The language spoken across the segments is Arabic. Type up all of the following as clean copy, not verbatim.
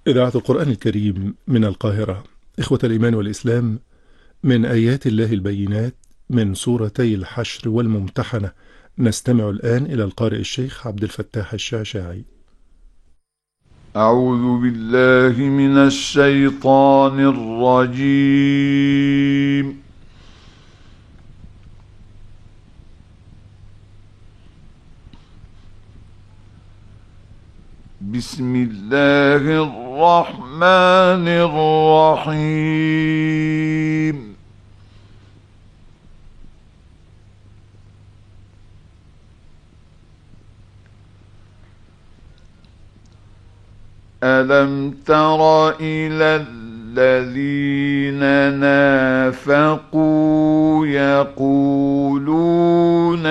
إذاعة القرآن الكريم من القاهرة. إخوة الإيمان والإسلام، من آيات الله البينات من سورتي الحشر والممتحنة، نستمع الآن إلى القارئ الشيخ عبد الفتاح الشعشاعي. أعوذ بالله من الشيطان الرجيم. بسم الله الرحمن الرحيم. ألم تر إلى الذين نافقوا يقولون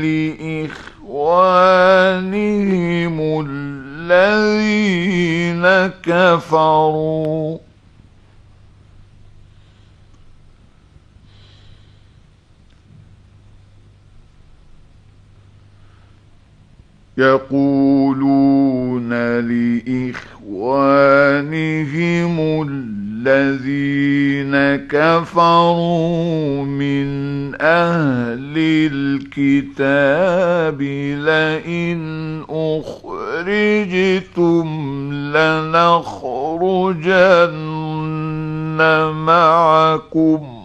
لإخوانهم الذين كفروا من أهل الكتاب لئن أخرجتم لنخرجن معكم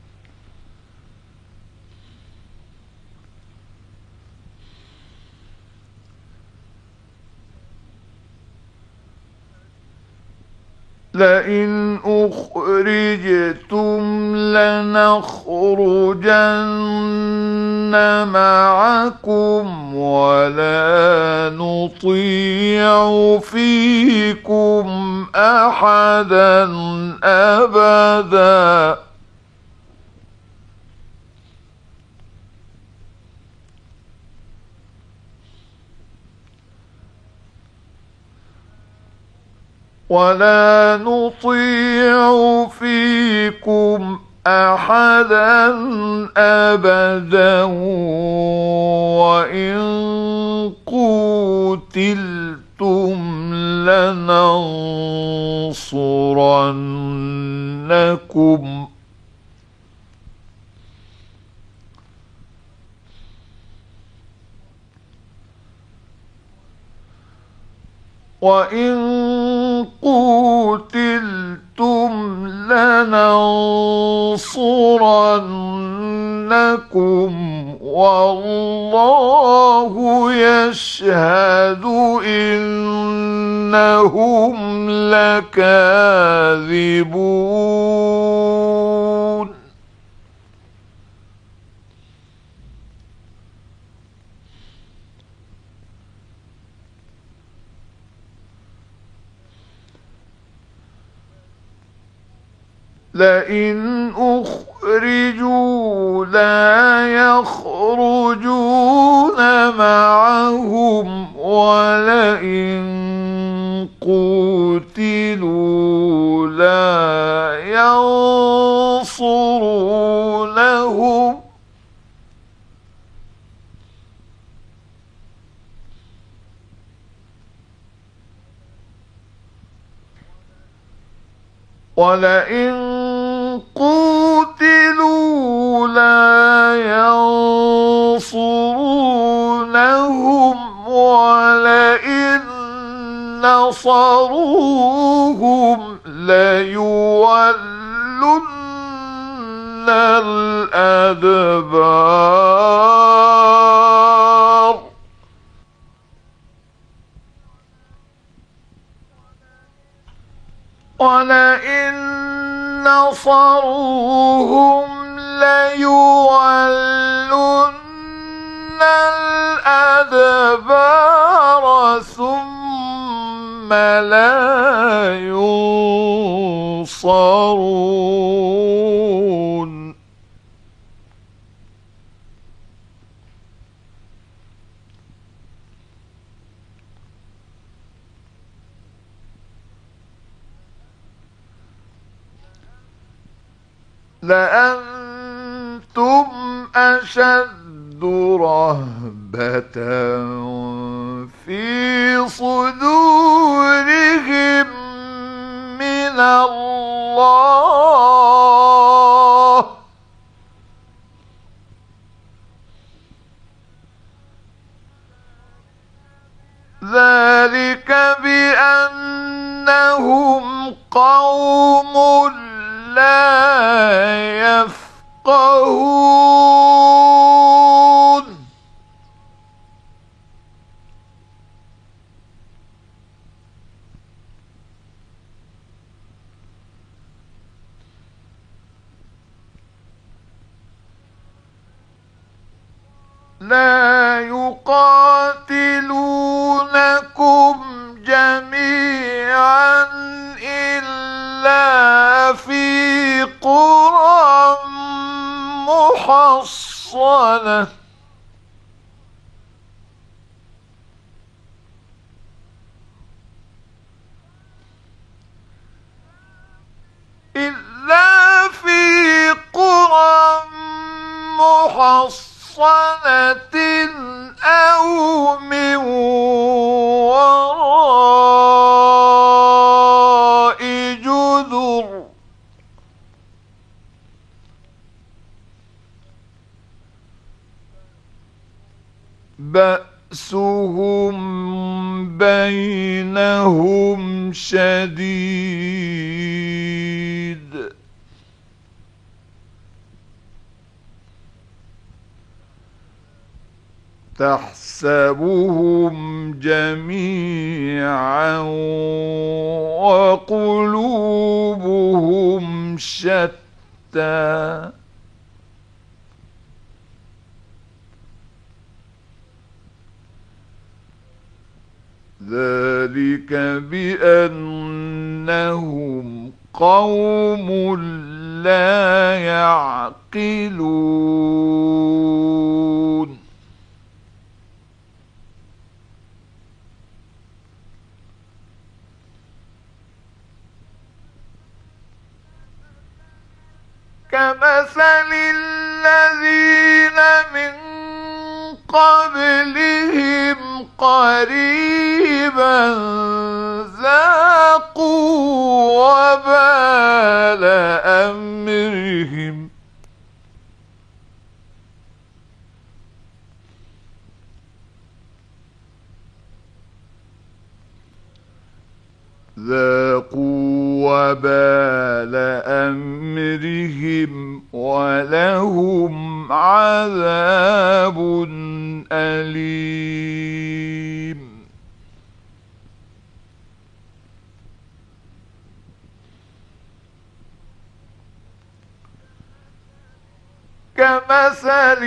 ولا نطيع فيكم أحدا أبدا وإن قوتلتم لننصرنكم والله يشهد إنهم لكاذبون لئن أخرجوا لا يخرجون معهم ولئن قوتلوا لا ينصرونهم ولئن نصروهم ليولن الأدبار ثم لا ينصرون لأنتم أشد رهبة في صدورهم من الله. ذلك بأنهم قوم لا يفقهون. لا يقاتلونكم جميعا إلا في قرى محصنة أو من وراء جدر بأسهم بينهم شديد تحسبهم جميعا وقلوبهم شتى ذلك بأنهم قوم لا يعقلون كمثل الذين من قبلهم قريبا ذاقوا وبال أمرهم ولهم عذاب أليم كمثل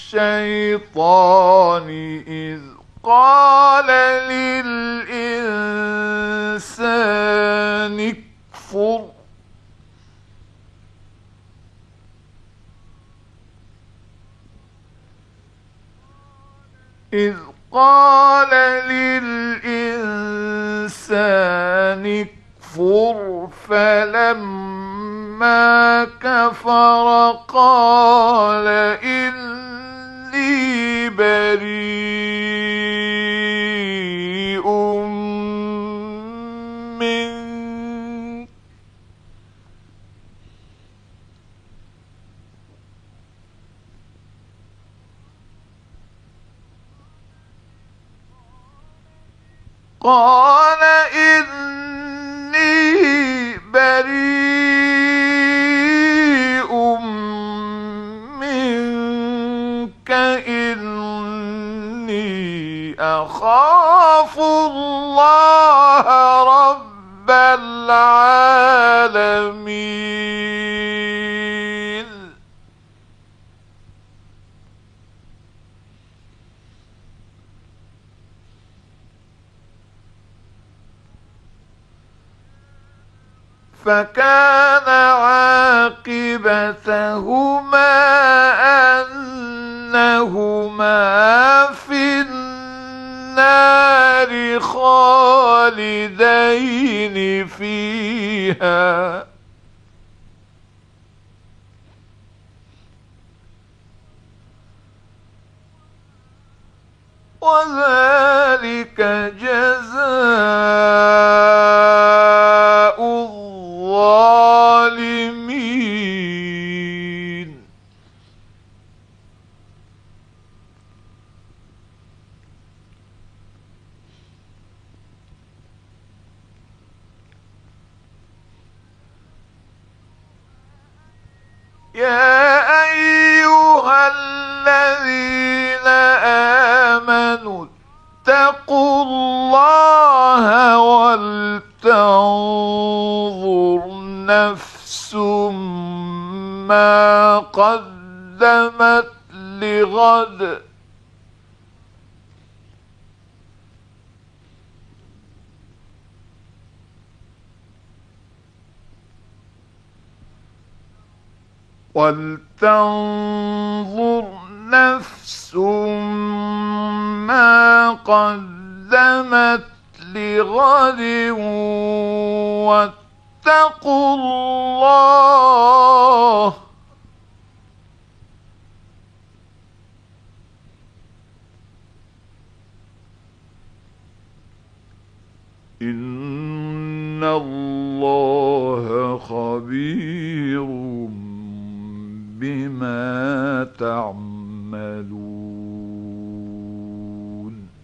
الشيطان إذ قال للإنسان اكفر فلما كفر قال إني بريء منك قال إني بريء منك إني أخاف الله رب العالمين فكان عاقبتهما أنهما في النار خالدين فيها وذلك جزاء الظالمين يا أيها الذين آمنوا اتقوا الله ولتنظر نفس ما قدمت لغد ولتنظر نفس ما قدمت لغد واتقوا الله إن الله خبير بما تعملون.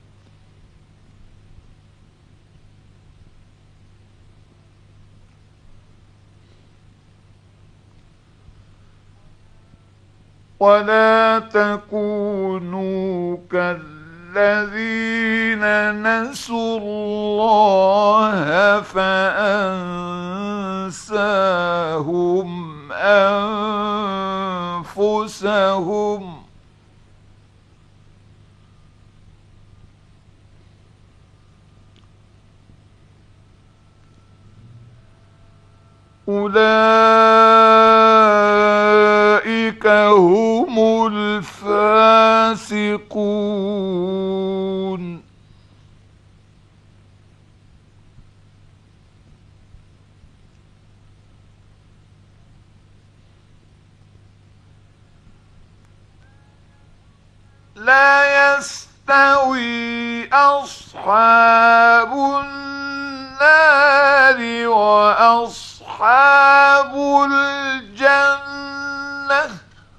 ولا تكونوا كالذين نسوا الله فأنساهم أنفسهم أولئك هم الفاسقون. لا يستوي أصحاب النار وأصحاب الجنة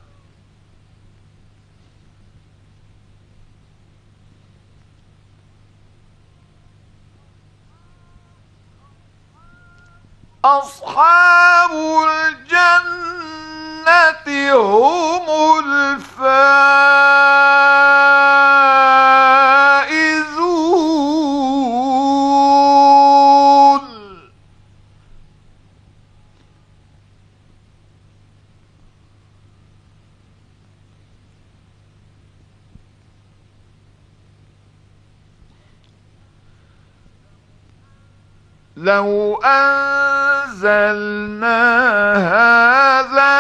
أصحاب الجنة هم الفائزون. لو أنزلنا هذا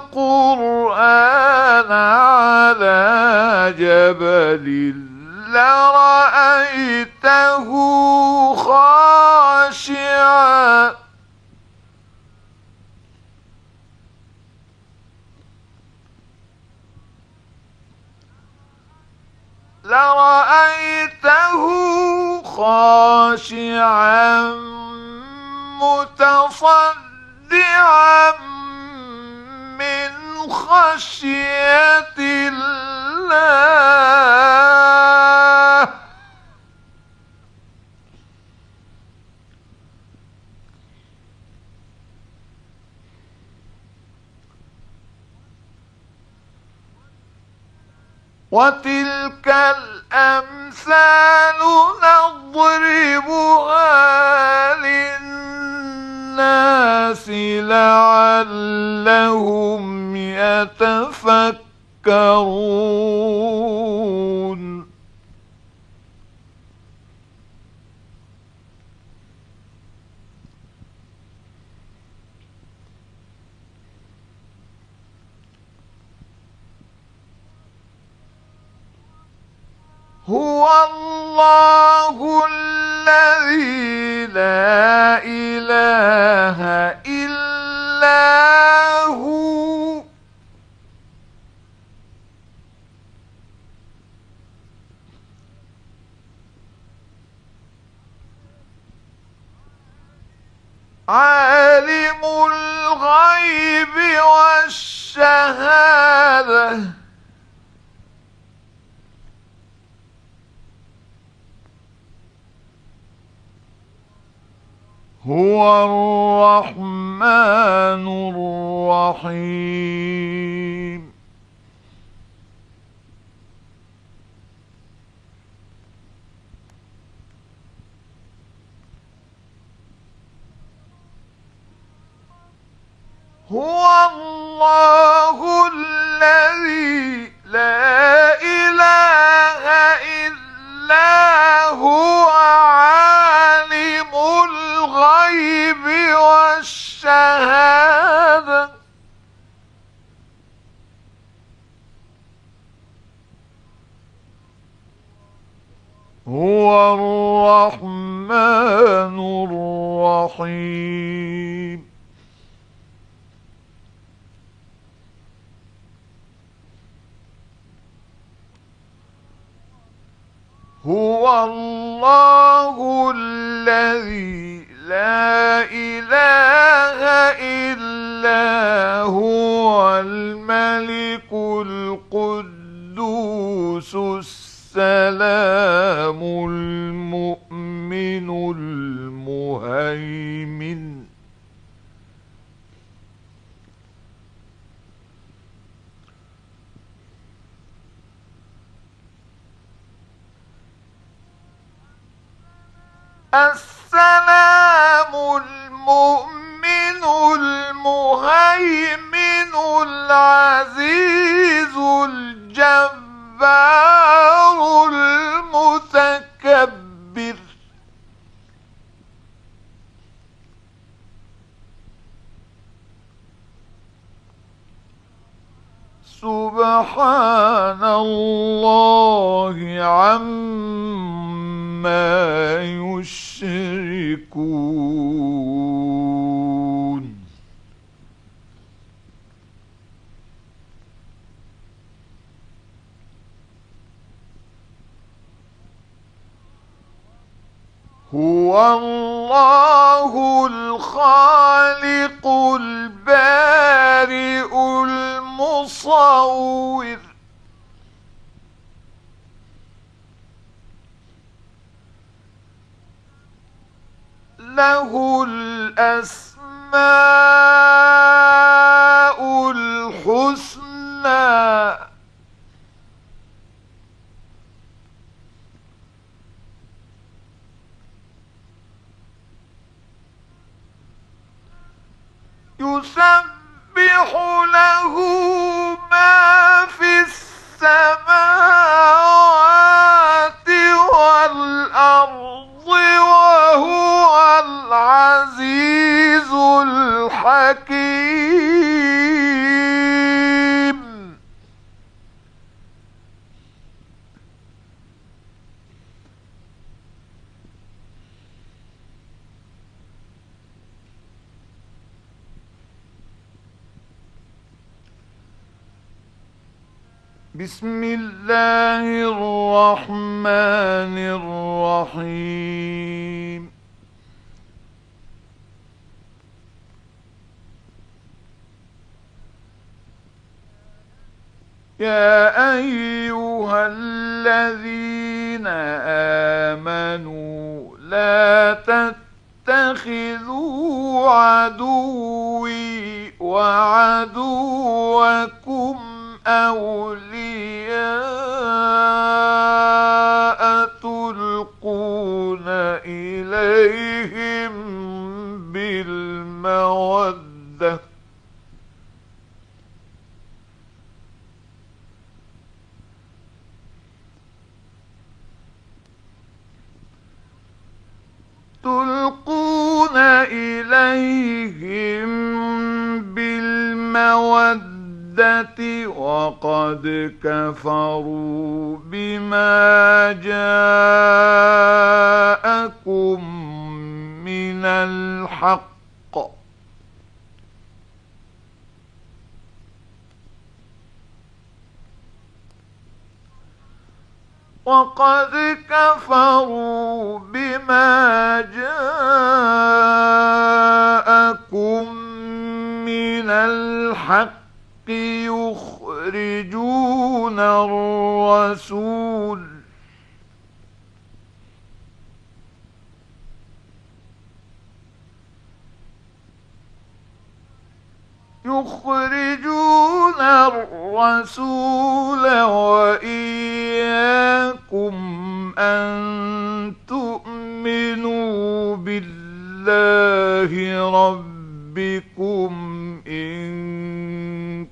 القرآن على جبل لرأيته خاشعا متصدعا من خشية الله. وتلك الأمثال نضربها للناس لعلهم يتفكرون. هو الله الذي لا إله إلا هو عالم الغيب والشهادة هو الرحمن الرحيم هو الله الذي لا إله إلا هو عالم الغيب والشهادة هو الرحمن الرحيم هو الله الذي لا إله إلا هو الملك القدوس السلام المؤمن المهيمن السلام المؤمن المهيمن العزيز الجبار المتكبر سبحان الله عما يشركون هو الله الخالق البارئ المصور له الأسماء الحسنى يسبح له ما في السماوات والأرض وهو العزيز الحكيم بسم الله الرحمن الرحيم يا أيها الذين آمنوا لا تتخذوا عدوي وعدوكم أولياء تلقون إليهم بالمودة وقد كفروا بما جاءكم من الحق وقد كفروا بما جاءكم من الحق يخرجون الرسول يخرجون الرسول وإياكم أن تؤمنوا بالله ربكم إن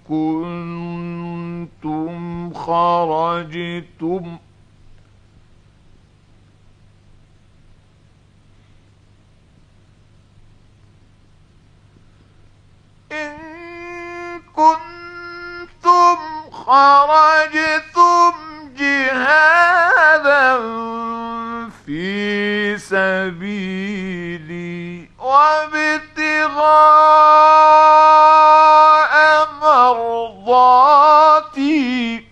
كنتم خرجتم جهادا في سبيلي وابتغاء مرضاتي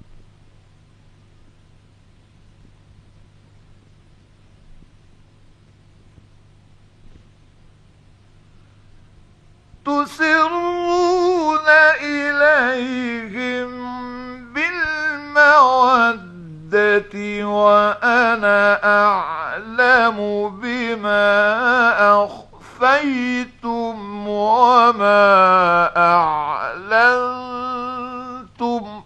تسرون إليهم بالمودة وأنا أعلم بما أخفيتم وما أعلنتم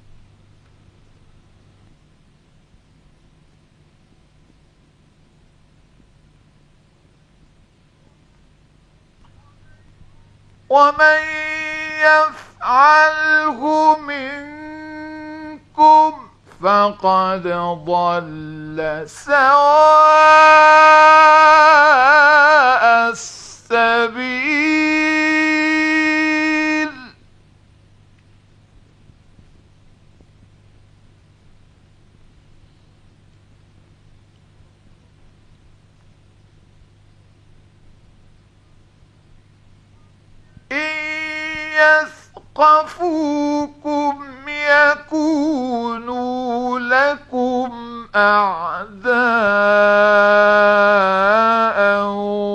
ومن يفعله منكم فقد ضل سواء السبيل إن يثقفوكم يكونوا لكم أعداء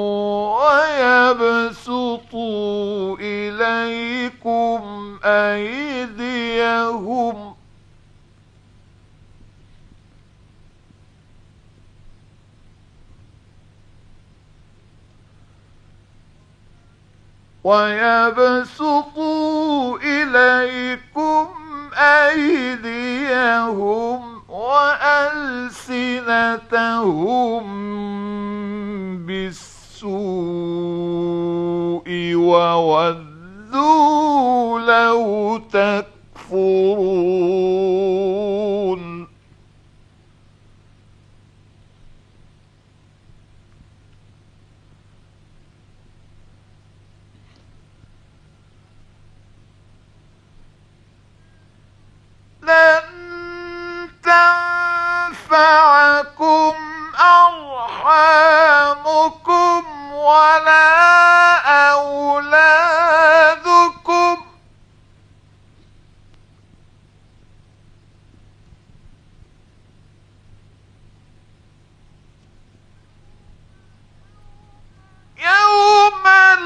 ويبسطوا إليكم أيديهم وألسنتهم بالسوء وودوا لو تكفرون لن تنفعكم أرحامكم ولا أولادكم يوم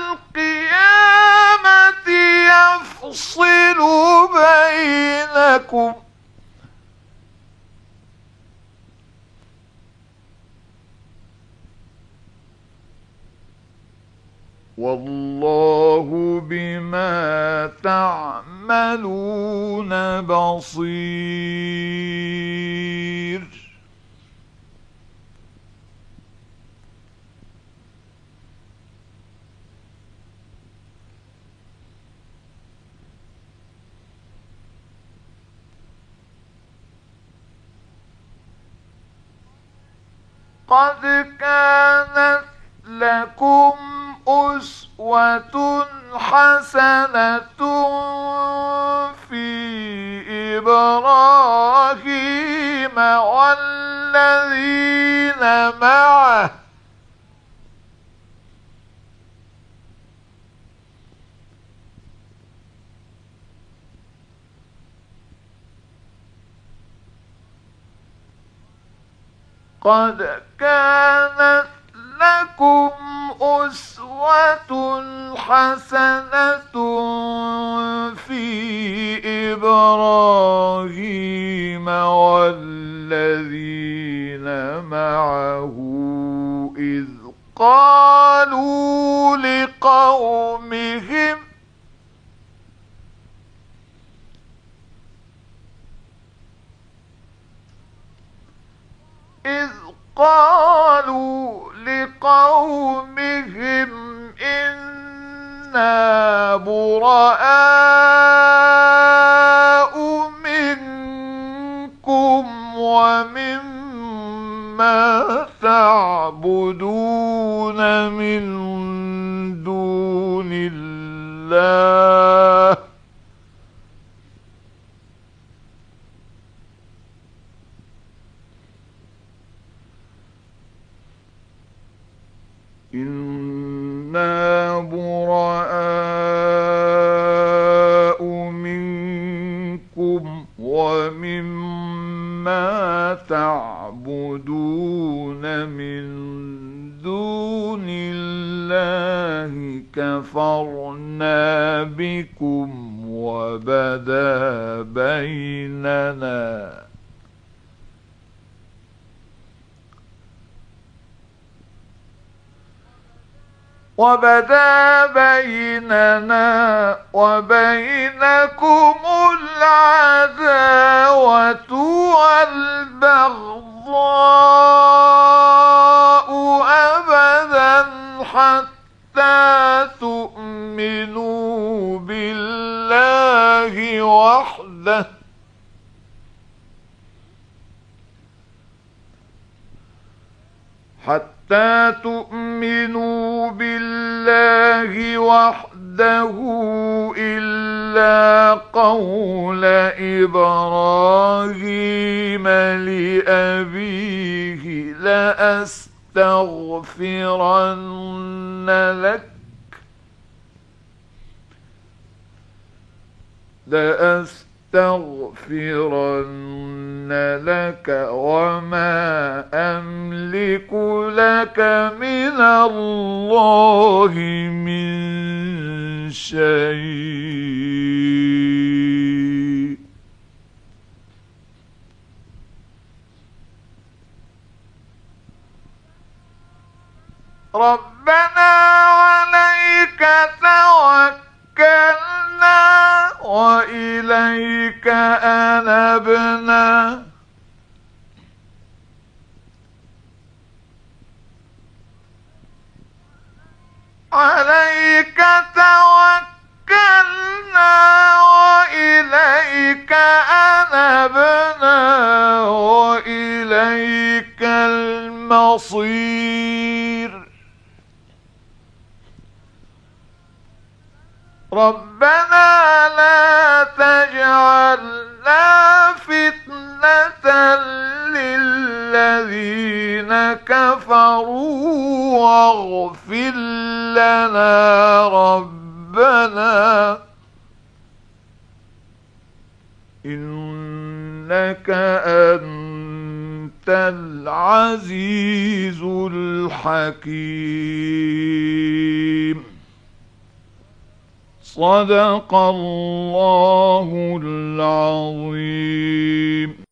القيامة يفصل بينكم والله بما تعملون بصير قد كانت لكم أسوة حسنة في إبراهيم والذين معه قد كانت لكم أسوة حسنة في إبراهيم والذين معه إذ قالوا لقومهم قالوا لقومهم إنا براء منكم ومما تعبدون من دون الله إنا براء منكم ومما تعبدون من دون الله كفرنا بكم وبدا بيننا وبينكم العداوة والبغضاء أبدا حتى تؤمنوا بالله وحده إلا قول إبراهيم لأبيه لأستغفرن لك وما أملك لك من الله من شيء ربنا عليك توكلنا وإليك أنبنا عليك توكلنا وإليك أنبنا وإليك المصير ربنا لا تجعلنا فتنة للذين كفروا واغفر لنا ربنا إنك أنت العزيز الحكيم صدق الله العظيم.